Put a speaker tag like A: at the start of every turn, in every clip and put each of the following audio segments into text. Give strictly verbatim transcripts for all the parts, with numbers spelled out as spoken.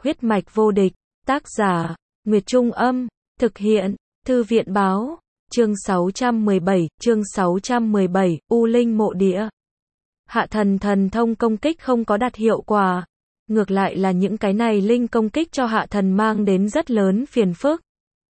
A: Huyết mạch vô địch, tác giả, Nguyệt Trung Âm, thực hiện, Thư viện Báo, chương sáu trăm mười bảy, chương sáu trăm mười bảy, U Linh Mộ Địa. Hạ thần thần thông công kích không có đạt hiệu quả, ngược lại là những cái này linh công kích cho hạ thần mang đến rất lớn phiền phức.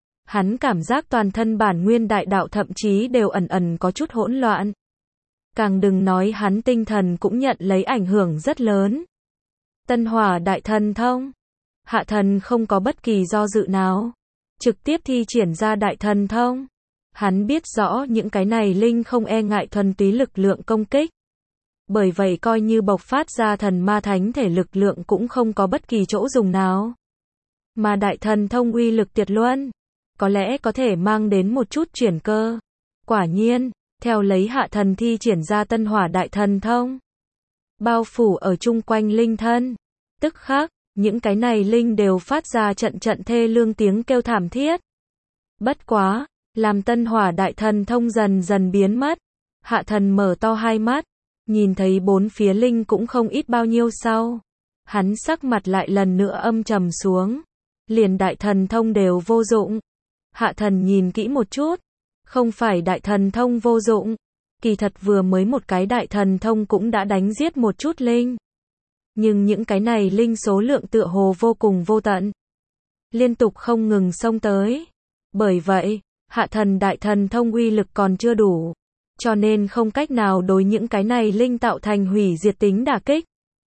A: Hắn cảm giác toàn thân bản nguyên đại đạo thậm chí đều ẩn ẩn có chút hỗn loạn. Càng đừng nói hắn tinh thần cũng nhận lấy ảnh hưởng rất lớn. Tân Hỏa Đại Thần Thông. Hạ thần không có bất kỳ do dự nào, trực tiếp thi triển ra Đại Thần Thông. Hắn biết rõ những cái này linh không e ngại thuần túy lực lượng công kích. Bởi vậy coi như bộc phát ra thần ma thánh thể lực lượng cũng không có bất kỳ chỗ dùng nào. Mà Đại Thần Thông uy lực tuyệt luân, có lẽ có thể mang đến một chút chuyển cơ. Quả nhiên, theo lấy hạ thần thi triển ra Tân Hỏa Đại Thần Thông, bao phủ ở chung quanh linh thân, tức khắc, những cái này linh đều phát ra trận trận thê lương tiếng kêu thảm thiết. Bất quá, làm Tân Hỏa Đại Thần Thông dần dần biến mất, hạ thần mở to hai mắt, nhìn thấy bốn phía linh cũng không ít bao nhiêu sau. Hắn sắc mặt lại lần nữa âm trầm xuống, liền Đại Thần Thông đều vô dụng. Hạ thần nhìn kỹ một chút, không phải Đại Thần Thông vô dụng, kỳ thật vừa mới một cái Đại Thần Thông cũng đã đánh giết một chút linh. Nhưng những cái này linh số lượng tựa hồ vô cùng vô tận, liên tục không ngừng xông tới. Bởi vậy, hạ thần Đại Thần Thông uy lực còn chưa đủ, cho nên không cách nào đối những cái này linh tạo thành hủy diệt tính đả kích.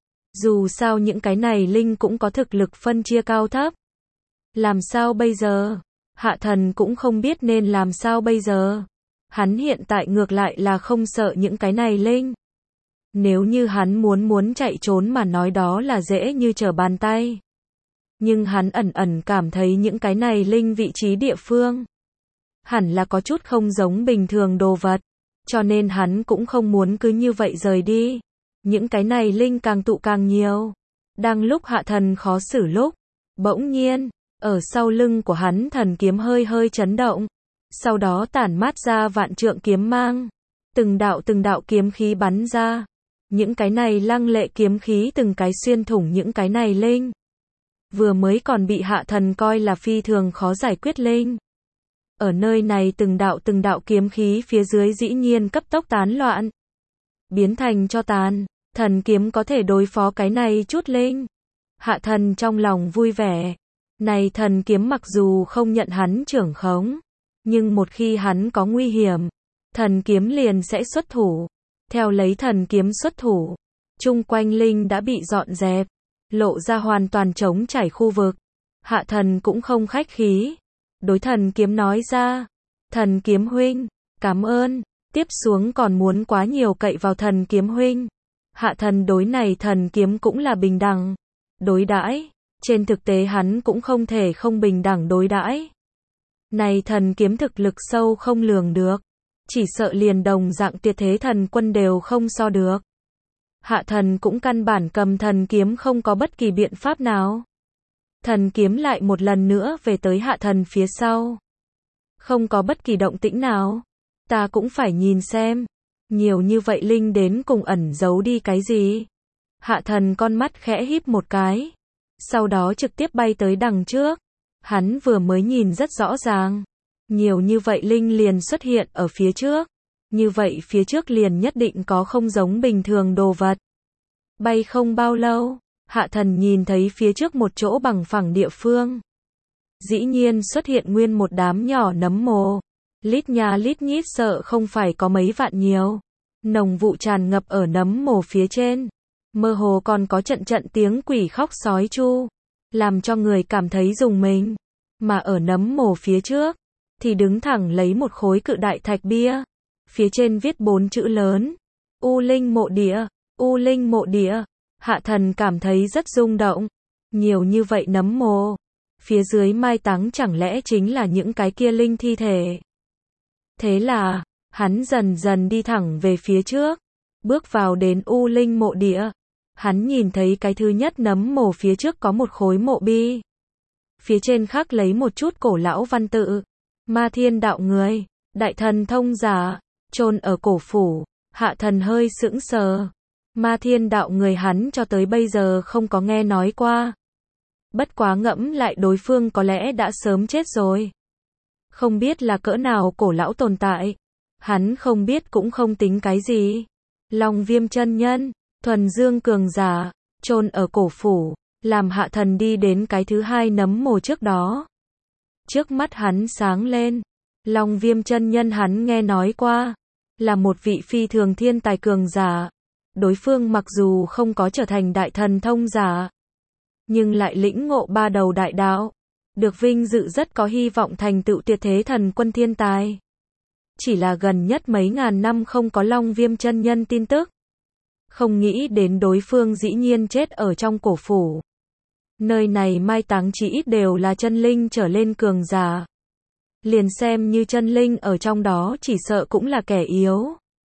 A: Dù sao những cái này linh cũng có thực lực phân chia cao thấp. Làm sao bây giờ? Hạ thần cũng không biết nên làm sao bây giờ. Hắn hiện tại ngược lại là không sợ những cái này linh. Nếu như hắn muốn muốn chạy trốn mà nói đó là dễ như trở bàn tay. Nhưng hắn ẩn ẩn cảm thấy những cái này linh vị trí địa phương hẳn là có chút không giống bình thường đồ vật. Cho nên hắn cũng không muốn cứ như vậy rời đi. Những cái này linh càng tụ càng nhiều. Đang lúc hạ thần khó xử lúc, bỗng nhiên, ở sau lưng của hắn thần kiếm hơi hơi chấn động. Sau đó tản mát ra vạn trượng kiếm mang. Từng đạo từng đạo kiếm khí bắn ra. Những cái này lăng lệ kiếm khí từng cái xuyên thủng những cái này linh. Vừa mới còn bị hạ thần coi là phi thường khó giải quyết linh. Ở nơi này từng đạo từng đạo kiếm khí phía dưới dĩ nhiên cấp tốc tán loạn. Biến thành cho tàn, thần kiếm có thể đối phó cái này chút linh. Hạ thần trong lòng vui vẻ. Này thần kiếm mặc dù không nhận hắn trưởng khống, nhưng một khi hắn có nguy hiểm, thần kiếm liền sẽ xuất thủ. Theo lấy thần kiếm xuất thủ, chung quanh linh đã bị dọn dẹp, lộ ra hoàn toàn trống trải khu vực. Hạ thần cũng không khách khí, đối thần kiếm nói ra, thần kiếm huynh, cảm ơn, tiếp xuống còn muốn quá nhiều cậy vào thần kiếm huynh. Hạ thần đối này thần kiếm cũng là bình đẳng đối đãi, trên thực tế hắn cũng không thể không bình đẳng đối đãi. Này thần kiếm thực lực sâu không lường được, chỉ sợ liền đồng dạng tuyệt thế thần quân đều không so được. Hạ thần cũng căn bản cầm thần kiếm không có bất kỳ biện pháp nào. Thần kiếm lại một lần nữa về tới hạ thần phía sau. Không có bất kỳ động tĩnh nào. Ta cũng phải nhìn xem. Nhiều như vậy linh đến cùng ẩn giấu đi cái gì. Hạ thần con mắt khẽ híp một cái. Sau đó trực tiếp bay tới đằng trước. Hắn vừa mới nhìn rất rõ ràng. Nhiều như vậy linh liền xuất hiện ở phía trước. Như vậy phía trước liền nhất định có không giống bình thường đồ vật. Bay không bao lâu, hạ thần nhìn thấy phía trước một chỗ bằng phẳng địa phương. Dĩ nhiên xuất hiện nguyên một đám nhỏ nấm mồ. Lít nha lít nhít sợ không phải có mấy vạn nhiều. Nồng vụ tràn ngập ở nấm mồ phía trên. Mơ hồ còn có trận trận tiếng quỷ khóc sói chu. Làm cho người cảm thấy rùng mình. Mà ở nấm mồ phía trước, thì đứng thẳng lấy một khối cự đại thạch bia. Phía trên viết bốn chữ lớn. U Linh Mộ Địa, U Linh Mộ Địa. Hạ thần cảm thấy rất rung động. Nhiều như vậy nấm mồ. Phía dưới mai táng chẳng lẽ chính là những cái kia linh thi thể. Thế là, hắn dần dần đi thẳng về phía trước. Bước vào đến U Linh Mộ Địa. Hắn nhìn thấy cái thứ nhất nấm mồ phía trước có một khối mộ bi. Phía trên khắc lấy một chút cổ lão văn tự. Ma Thiên Đạo Người, Đại Thần Thông Giả, chôn ở cổ phủ. Hạ thần hơi sững sờ. Ma Thiên Đạo Người hắn cho tới bây giờ không có nghe nói qua. Bất quá ngẫm lại đối phương có lẽ đã sớm chết rồi. Không biết là cỡ nào cổ lão tồn tại. Hắn không biết cũng không tính cái gì. Long Viêm chân nhân, thuần dương cường giả, chôn ở cổ phủ, làm Hạ Thần đi đến cái thứ hai nấm mồ trước đó. Trước mắt hắn sáng lên. Long Viêm chân nhân hắn nghe nói qua, là một vị phi thường thiên tài cường giả. Đối phương mặc dù không có trở thành đại thần thông giả, nhưng lại lĩnh ngộ ba đầu đại đạo, được vinh dự rất có hy vọng thành tựu tuyệt thế thần quân thiên tài. Chỉ là gần nhất mấy ngàn năm không có Long Viêm chân nhân tin tức. Không nghĩ đến đối phương dĩ nhiên chết ở trong cổ phủ. Nơi này mai táng chỉ ít đều là chân linh trở lên cường giả. Liền xem như chân linh ở trong đó chỉ sợ cũng là kẻ yếu.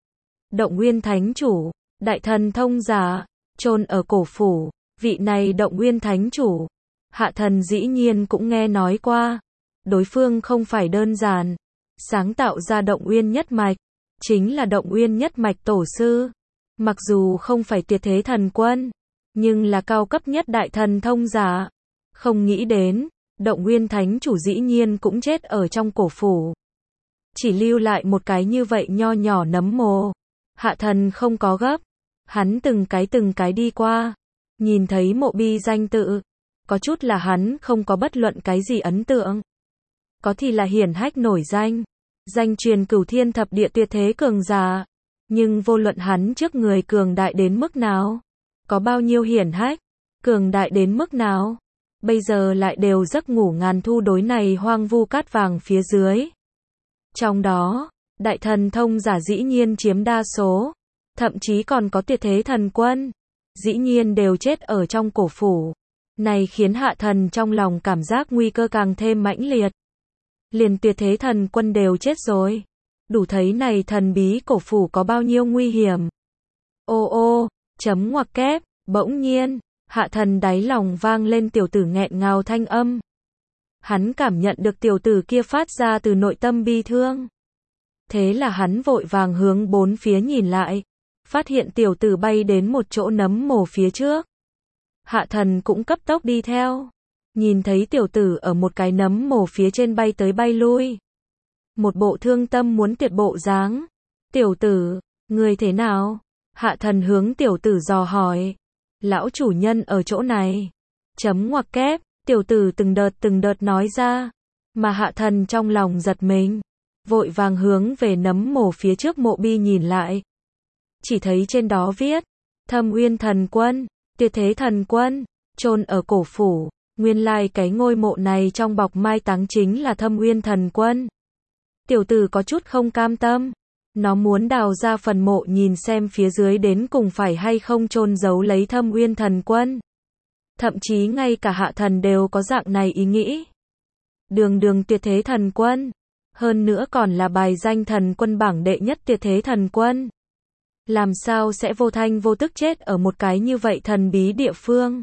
A: Động Nguyên Thánh Chủ, đại thần thông giả, chôn ở cổ phủ, vị này Động Nguyên Thánh Chủ, Hạ Thần dĩ nhiên cũng nghe nói qua. Đối phương không phải đơn giản, sáng tạo ra Động Nguyên nhất mạch, chính là Động Nguyên nhất mạch tổ sư. Mặc dù không phải tuyệt thế thần quân, nhưng là cao cấp nhất đại thần thông giả. Không nghĩ đến, Động Nguyên Thánh Chủ dĩ nhiên cũng chết ở trong cổ phủ. Chỉ lưu lại một cái như vậy nho nhỏ nấm mồ. Hạ Thần không có gấp. Hắn từng cái từng cái đi qua. Nhìn thấy mộ bi danh tự. Có chút là hắn không có bất luận cái gì ấn tượng. Có thì là hiển hách nổi danh. Danh truyền cửu thiên thập địa tuyệt thế cường giả. Nhưng vô luận hắn trước người cường đại đến mức nào. Có bao nhiêu hiển hách. Cường đại đến mức nào. Bây giờ lại đều giấc ngủ ngàn thu đối này hoang vu cát vàng phía dưới. Trong đó, đại thần thông giả dĩ nhiên chiếm đa số. Thậm chí còn có tuyệt thế thần quân. Dĩ nhiên đều chết ở trong cổ phủ. Này khiến Hạ Thần trong lòng cảm giác nguy cơ càng thêm mãnh liệt. Liền tuyệt thế thần quân đều chết rồi. Đủ thấy này thần bí cổ phủ có bao nhiêu nguy hiểm. Ô ô, chấm ngoặc kép, bỗng nhiên, Hạ Thần đáy lòng vang lên tiểu tử nghẹn ngào thanh âm. Hắn cảm nhận được tiểu tử kia phát ra từ nội tâm bi thương. Thế là hắn vội vàng hướng bốn phía nhìn lại. Phát hiện tiểu tử bay đến một chỗ nấm mồ phía trước. Hạ Thần cũng cấp tốc đi theo. Nhìn thấy tiểu tử ở một cái nấm mồ phía trên bay tới bay lui. Một bộ thương tâm muốn tuyệt bộ dáng. Tiểu tử, người thế nào? Hạ Thần hướng tiểu tử dò hỏi. Lão chủ nhân ở chỗ này. Chấm ngoặc kép, tiểu tử từng đợt từng đợt nói ra. Mà Hạ Thần trong lòng giật mình. Vội vàng hướng về nấm mồ phía trước mộ bi nhìn lại. Chỉ thấy trên đó viết. Thâm Uyên thần quân, tuyệt thế thần quân, chôn ở cổ phủ. Nguyên lai cái ngôi mộ này trong bọc mai táng chính là Thâm Uyên thần quân. Tiểu tử có chút không cam tâm. Nó muốn đào ra phần mộ nhìn xem phía dưới đến cùng phải hay không chôn giấu lấy Thâm Uyên thần quân. Thậm chí ngay cả Hạ Thần đều có dạng này ý nghĩ. Đường đường tuyệt thế thần quân. Hơn nữa còn là bài danh thần quân bảng đệ nhất tuyệt thế thần quân. Làm sao sẽ vô thanh vô tức chết ở một cái như vậy thần bí địa phương.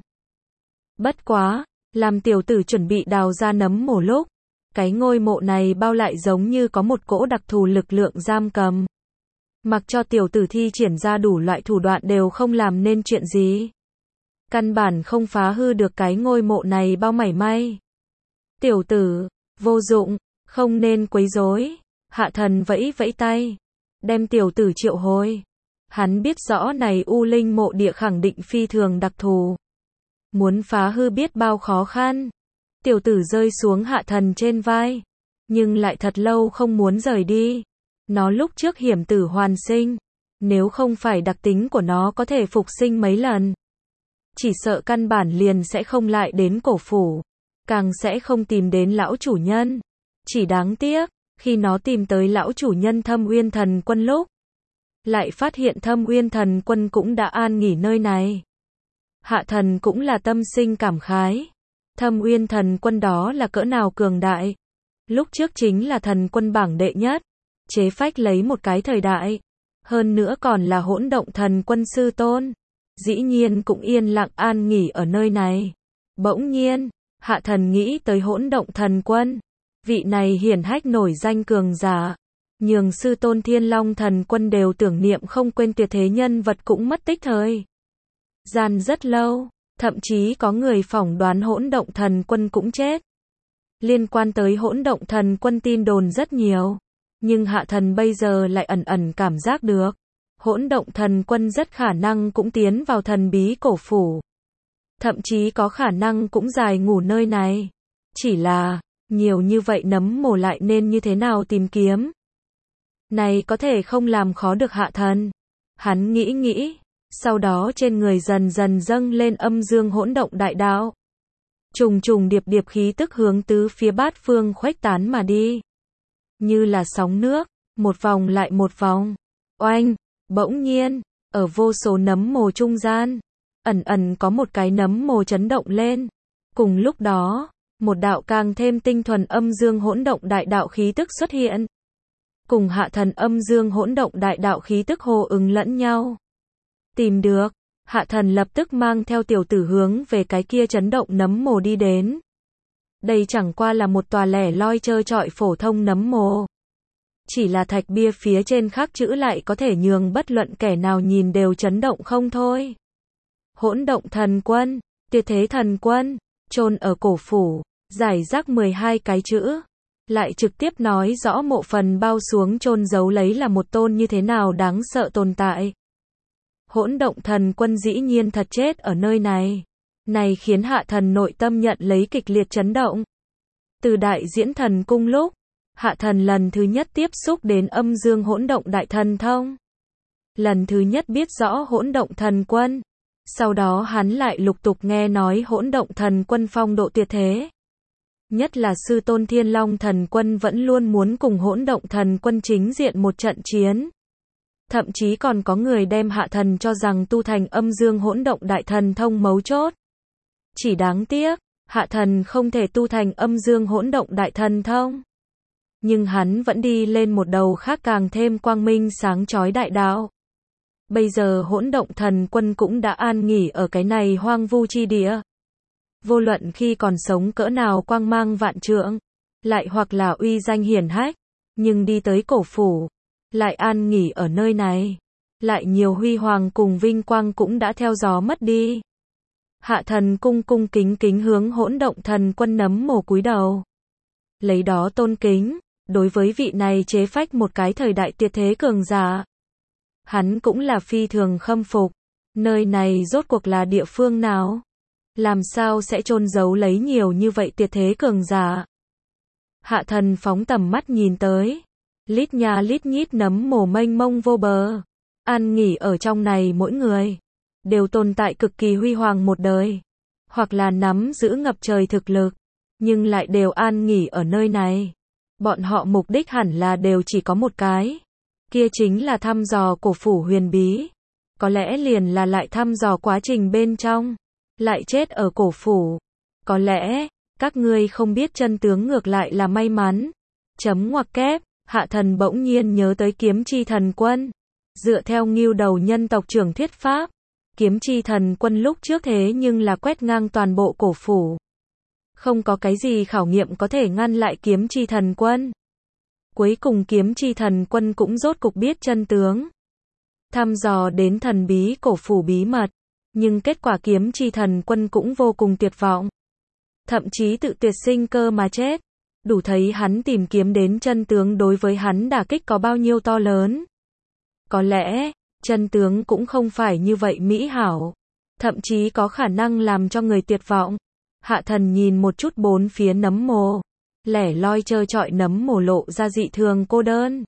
A: Bất quá, làm tiểu tử chuẩn bị đào ra nấm mồ lúc. Cái ngôi mộ này bao lại giống như có một cỗ đặc thù lực lượng giam cầm. Mặc cho tiểu tử thi triển ra đủ loại thủ đoạn đều không làm nên chuyện gì. Căn bản không phá hư được cái ngôi mộ này bao mảy may. Tiểu tử, vô dụng, không nên quấy rối. Hạ Thần vẫy vẫy tay. Đem tiểu tử triệu hồi. Hắn biết rõ này U Linh mộ địa khẳng định phi thường đặc thù. Muốn phá hư biết bao khó khăn. Tiểu tử rơi xuống Hạ Thần trên vai. Nhưng lại thật lâu không muốn rời đi. Nó lúc trước hiểm tử hoàn sinh. Nếu không phải đặc tính của nó có thể phục sinh mấy lần. Chỉ sợ căn bản liền sẽ không lại đến cổ phủ. Càng sẽ không tìm đến lão chủ nhân. Chỉ đáng tiếc, khi nó tìm tới lão chủ nhân Thâm Uyên thần quân lúc. Lại phát hiện Thâm Uyên thần quân cũng đã an nghỉ nơi này. Hạ Thần cũng là tâm sinh cảm khái. Thâm Uyên thần quân đó là cỡ nào cường đại. Lúc trước chính là thần quân bảng đệ nhất. Chế phách lấy một cái thời đại. Hơn nữa còn là hỗn động thần quân sư tôn. Dĩ nhiên cũng yên lặng an nghỉ ở nơi này. Bỗng nhiên, Hạ Thần nghĩ tới hỗn động thần quân. Vị này hiển hách nổi danh cường giả. Nhường sư tôn Thiên Long thần quân đều tưởng niệm không quên tuyệt thế nhân vật cũng mất tích thời gian rất lâu. Thậm chí có người phỏng đoán hỗn động thần quân cũng chết. Liên quan tới hỗn động thần quân tin đồn rất nhiều. Nhưng Hạ Thần bây giờ lại ẩn ẩn cảm giác được. Hỗn động thần quân rất khả năng cũng tiến vào thần bí cổ phủ. Thậm chí có khả năng cũng dài ngủ nơi này. Chỉ là, nhiều như vậy nấm mồ lại nên như thế nào tìm kiếm. Này có thể không làm khó được Hạ Thần. Hắn nghĩ nghĩ, sau đó trên người dần dần dâng lên âm dương hỗn động đại đạo. Trùng trùng điệp điệp khí tức hướng tứ phía bát phương khuếch tán mà đi. Như là sóng nước, một vòng lại một vòng. Oanh, bỗng nhiên, ở vô số nấm mồ trung gian, ẩn ẩn có một cái nấm mồ chấn động lên. Cùng lúc đó, một đạo càng thêm tinh thuần âm dương hỗn động đại đạo khí tức xuất hiện. Cùng Hạ Thần âm dương hỗn động đại đạo khí tức hô ứng lẫn nhau. Tìm được, Hạ Thần lập tức mang theo tiểu tử hướng về cái kia chấn động nấm mồ đi đến. Đây chẳng qua là một tòa lẻ loi trơ trọi phổ thông nấm mồ. Chỉ là thạch bia phía trên khắc chữ lại có thể nhường bất luận kẻ nào nhìn đều chấn động không thôi. Hỗn động thần quân, tuyệt thế thần quân, chôn ở cổ phủ, giải rác mười hai cái chữ. Lại trực tiếp nói rõ mộ phần bao xuống chôn giấu lấy là một tôn như thế nào đáng sợ tồn tại. Hỗn động thần quân dĩ nhiên thật chết ở nơi này. Này khiến Hạ Thần nội tâm nhận lấy kịch liệt chấn động. Từ đại diễn thần cung lúc, Hạ Thần lần thứ nhất tiếp xúc đến âm dương hỗn động đại thần thông. Lần thứ nhất biết rõ hỗn động thần quân. Sau đó hắn lại lục tục nghe nói hỗn động thần quân phong độ tuyệt thế. Nhất là sư tôn Thiên Long thần quân vẫn luôn muốn cùng hỗn động thần quân chính diện một trận chiến. Thậm chí còn có người đem Hạ Thần cho rằng tu thành âm dương hỗn động đại thần thông mấu chốt. Chỉ đáng tiếc, Hạ Thần không thể tu thành âm dương hỗn động đại thần thông. Nhưng hắn vẫn đi lên một đầu khác càng thêm quang minh sáng chói đại đạo. Bây giờ hỗn động thần quân cũng đã an nghỉ ở cái này hoang vu chi địa. Vô luận khi còn sống cỡ nào quang mang vạn trượng, lại hoặc là uy danh hiển hách, nhưng đi tới cổ phủ, lại an nghỉ ở nơi này. Lại nhiều huy hoàng cùng vinh quang cũng đã theo gió mất đi. Hạ Thần cung cung kính kính hướng hỗn động thần quân nấm mồ cúi đầu. Lấy đó tôn kính, đối với vị này chế phách một cái thời đại tuyệt thế cường giả. Hắn cũng là phi thường khâm phục. Nơi này rốt cuộc là địa phương nào? Làm sao sẽ chôn giấu lấy nhiều như vậy tuyệt thế cường giả? Hạ Thần phóng tầm mắt nhìn tới. Lít nha lít nhít nấm mồ mênh mông vô bờ. An nghỉ ở trong này mỗi người. Đều tồn tại cực kỳ huy hoàng một đời. Hoặc là nắm giữ ngập trời thực lực. Nhưng lại đều an nghỉ ở nơi này. Bọn họ mục đích hẳn là đều chỉ có một cái. Kia chính là thăm dò cổ phủ huyền bí. Có lẽ liền là lại thăm dò quá trình bên trong. Lại chết ở cổ phủ. Có lẽ, các ngươi không biết chân tướng ngược lại là may mắn. Chấm ngoặc kép, Hạ Thần bỗng nhiên nhớ tới kiếm chi thần quân. Dựa theo ngưu đầu nhân tộc trưởng thuyết pháp, kiếm chi thần quân lúc trước thế nhưng là quét ngang toàn bộ cổ phủ. Không có cái gì khảo nghiệm có thể ngăn lại kiếm chi thần quân. Cuối cùng kiếm chi thần quân cũng rốt cục biết chân tướng. Thăm dò đến thần bí cổ phủ bí mật. Nhưng kết quả kiếm chi thần quân cũng vô cùng tuyệt vọng. Thậm chí tự tuyệt sinh cơ mà chết. Đủ thấy hắn tìm kiếm đến chân tướng đối với hắn đả kích có bao nhiêu to lớn. Có lẽ, chân tướng cũng không phải như vậy mỹ hảo. Thậm chí có khả năng làm cho người tuyệt vọng. Hạ Thần nhìn một chút bốn phía nấm mồ. Lẻ loi trơ trọi nấm mồ lộ ra dị thường cô đơn.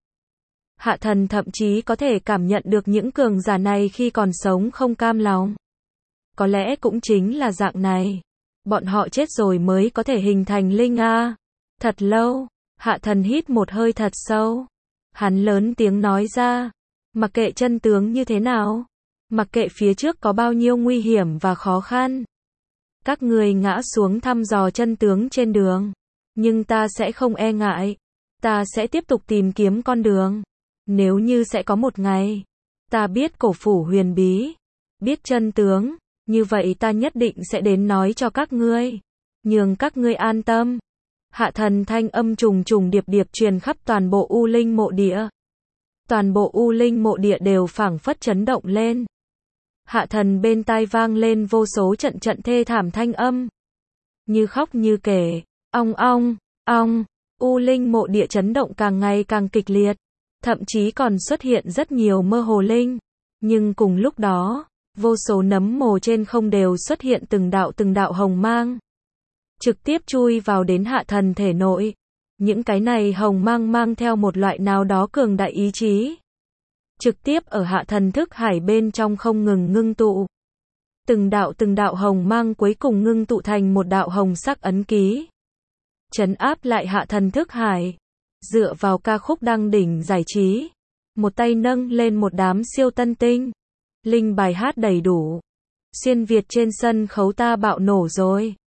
A: Hạ Thần thậm chí có thể cảm nhận được những cường giả này khi còn sống không cam lòng. Có lẽ cũng chính là dạng này. Bọn họ chết rồi mới có thể hình thành linh a. Thật lâu, Hạ Thần hít một hơi thật sâu. Hắn lớn tiếng nói ra. Mặc kệ chân tướng như thế nào. Mặc kệ phía trước có bao nhiêu nguy hiểm và khó khăn. Các ngươi ngã xuống thăm dò chân tướng trên đường. Nhưng ta sẽ không e ngại. Ta sẽ tiếp tục tìm kiếm con đường. Nếu như sẽ có một ngày. Ta biết cổ phủ huyền bí. Biết chân tướng. Như vậy ta nhất định sẽ đến nói cho các ngươi. Nhường các ngươi an tâm. Hạ Thần thanh âm trùng trùng điệp điệp truyền khắp toàn bộ U Linh mộ địa. Toàn bộ U Linh mộ địa đều phảng phất chấn động lên. Hạ thần bên tai vang lên vô số trận trận thê thảm thanh âm. Như khóc như kể, ong ong, ong, U Linh mộ địa chấn động càng ngày càng kịch liệt. Thậm chí còn xuất hiện rất nhiều mơ hồ linh. Nhưng cùng lúc đó, vô số nấm mồ trên không đều xuất hiện từng đạo từng đạo hồng mang. Trực tiếp chui vào đến hạ thần thể nội. Những cái này hồng mang mang theo một loại nào đó cường đại ý chí. Trực tiếp ở hạ thần thức hải bên trong không ngừng ngưng tụ. Từng đạo từng đạo hồng mang cuối cùng ngưng tụ thành một đạo hồng sắc ấn ký. Trấn áp lại hạ thần thức hải. Dựa vào ca khúc đăng đỉnh giải trí. Một tay nâng lên một đám siêu tân tinh. Linh bài hát đầy đủ. Xuyên Việt trên sân khấu ta bạo nổ rồi.